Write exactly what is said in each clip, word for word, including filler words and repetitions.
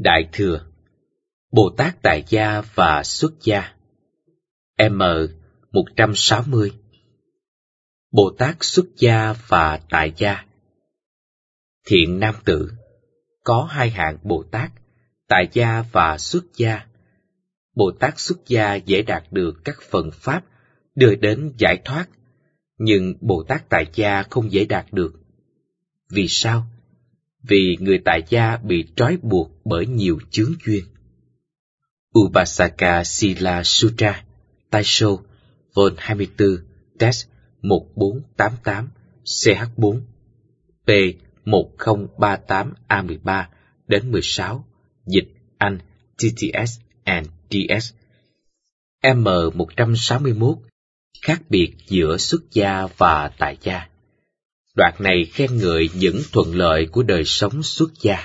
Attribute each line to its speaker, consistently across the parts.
Speaker 1: Đại Thừa, Bồ Tát Tại Gia và Xuất Gia. M một trăm sáu mươi. Bồ Tát Xuất Gia và Tại Gia. Thiện nam tử, có hai hạng Bồ Tát, Tại Gia và Xuất Gia. Bồ Tát Xuất Gia dễ đạt được các phần pháp đưa đến giải thoát, nhưng Bồ Tát Tại Gia không dễ đạt được. Vì sao? Vì người Tại Gia bị trói buộc bởi nhiều chướng duyên. Upasaka Sila Sutra, Taisho, Vol hai mươi tư, Text một bốn tám tám, C H bốn, P một không ba tám A mười ba đến mười sáu, dịch Anh, T T S and D S. M một trăm sáu mươi mốt. Khác biệt giữa xuất gia và tại gia. Đoạn này khen ngợi những thuận lợi của đời sống xuất gia.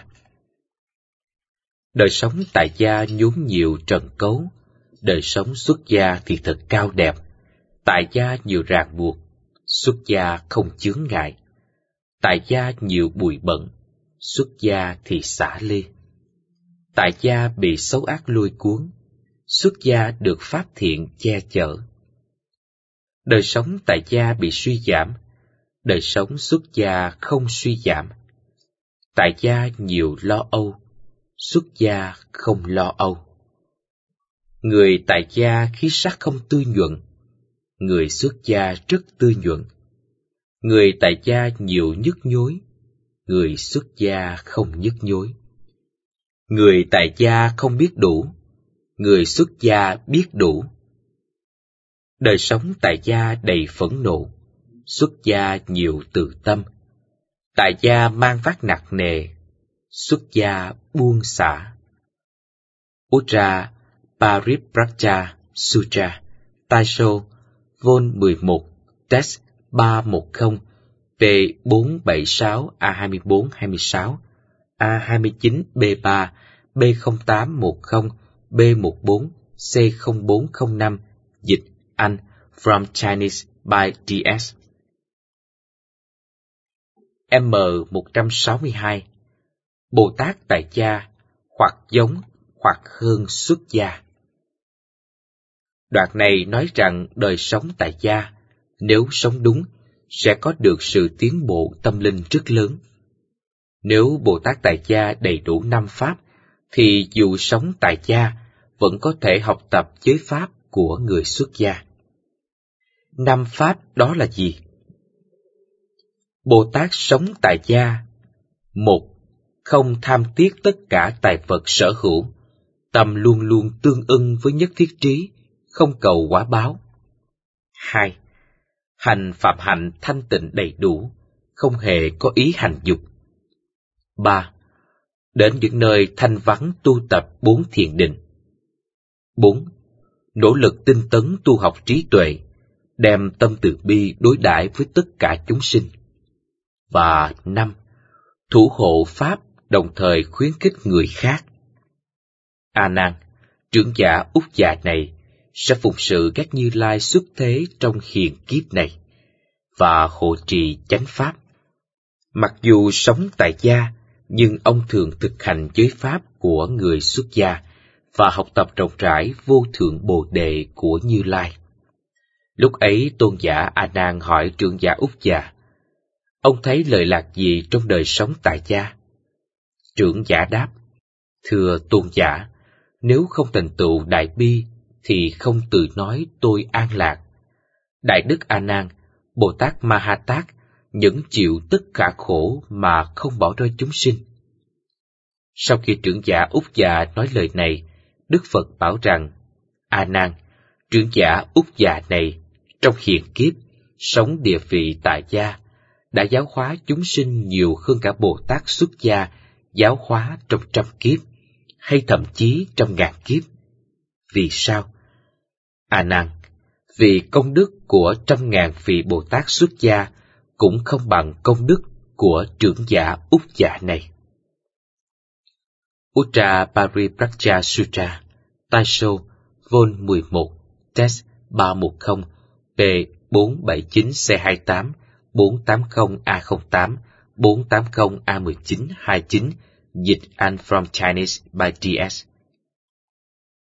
Speaker 1: Đời sống tại gia nhốn nhiều trần cấu, đời sống xuất gia thì thật cao đẹp. Tại gia nhiều ràng buộc, xuất gia không chướng ngại. Tại gia nhiều bụi bẩn, xuất gia thì xả ly. Tại gia bị xấu ác lôi cuốn, xuất gia được pháp thiện che chở. Đời sống tại gia bị suy giảm, đời sống xuất gia không suy giảm. Tại gia nhiều lo âu, xuất gia không lo âu. Người tại gia khí sắc không tươi nhuận, người xuất gia rất tươi nhuận. Người tại gia nhiều nhức nhối, người xuất gia không nhức nhối. Người tại gia không biết đủ, người xuất gia biết đủ. Đời sống tại gia đầy phẫn nộ, xuất gia nhiều từ tâm. Tại gia mang vác nặng nề, xuất gia buông xả. Ujja Paripraja Sutra, Taisho, Vol mười một, Text ba một không, P bốn bảy sáu A hai bốn hai sáu, A hai chín B ba, B không tám một không, B một bốn, C không bốn không năm, dịch Anh, From Chinese by D S. M một trăm sáu mươi hai. Bồ Tát tại gia, hoặc giống, hoặc hơn xuất gia. Đoạn này nói rằng đời sống tại gia, nếu sống đúng, sẽ có được sự tiến bộ tâm linh rất lớn. Nếu Bồ Tát tại gia đầy đủ năm pháp, thì dù sống tại gia, vẫn có thể học tập giới pháp của người xuất gia. Năm pháp đó là gì? Bồ Tát sống tại gia. Một, không tham tiếc tất cả tài vật sở hữu, tâm luôn luôn tương ưng với nhất thiết trí, không cầu quả báo. Hai, hành phạm hạnh thanh tịnh đầy đủ, không hề có ý hành dục. Ba, đến những nơi thanh vắng tu tập bốn thiền định. Bốn, nỗ lực tinh tấn tu học trí tuệ, đem tâm từ bi đối đãi với tất cả chúng sinh. Và năm, thủ hộ pháp đồng thời khuyến khích người khác. A Nan, trưởng giả Úc Già này sẽ phụng sự các Như Lai xuất thế trong hiện kiếp này và hộ trì chánh pháp. Mặc dù sống tại gia, nhưng ông thường thực hành giới pháp của người xuất gia và học tập rộng rãi vô thượng bồ đề của Như Lai. Lúc ấy tôn giả A Nan hỏi trưởng giả Úc Già, ông thấy lợi lạc gì trong đời sống tại gia? Trưởng giả đáp, thưa tôn giả, nếu không thành tựu đại bi, thì không tự nói tôi an lạc. Đại đức A Nan, Bồ Tát Ma Ha Tát nhẫn chịu tất cả khổ mà không bỏ rơi chúng sinh. Sau khi trưởng giả Úc Già nói lời này, Đức Phật bảo rằng, A Nan, trưởng giả Úc Già này trong hiện kiếp sống địa vị tại gia đã giáo hóa chúng sinh nhiều hơn cả Bồ Tát xuất gia giáo hóa trong trăm kiếp, hay thậm chí trong ngàn kiếp. Vì sao? A Nan, vì công đức của trăm ngàn vị Bồ Tát xuất gia cũng không bằng công đức của trưởng giả Úc Già này. Ujja Paripraja Sutra, Taisho, Vol mười một, Text ba một không, P bốn bảy chín C hai tám, bốn tám không A không tám, bốn tám không A một chín hai chín, Dịch Anh from Chinese by D S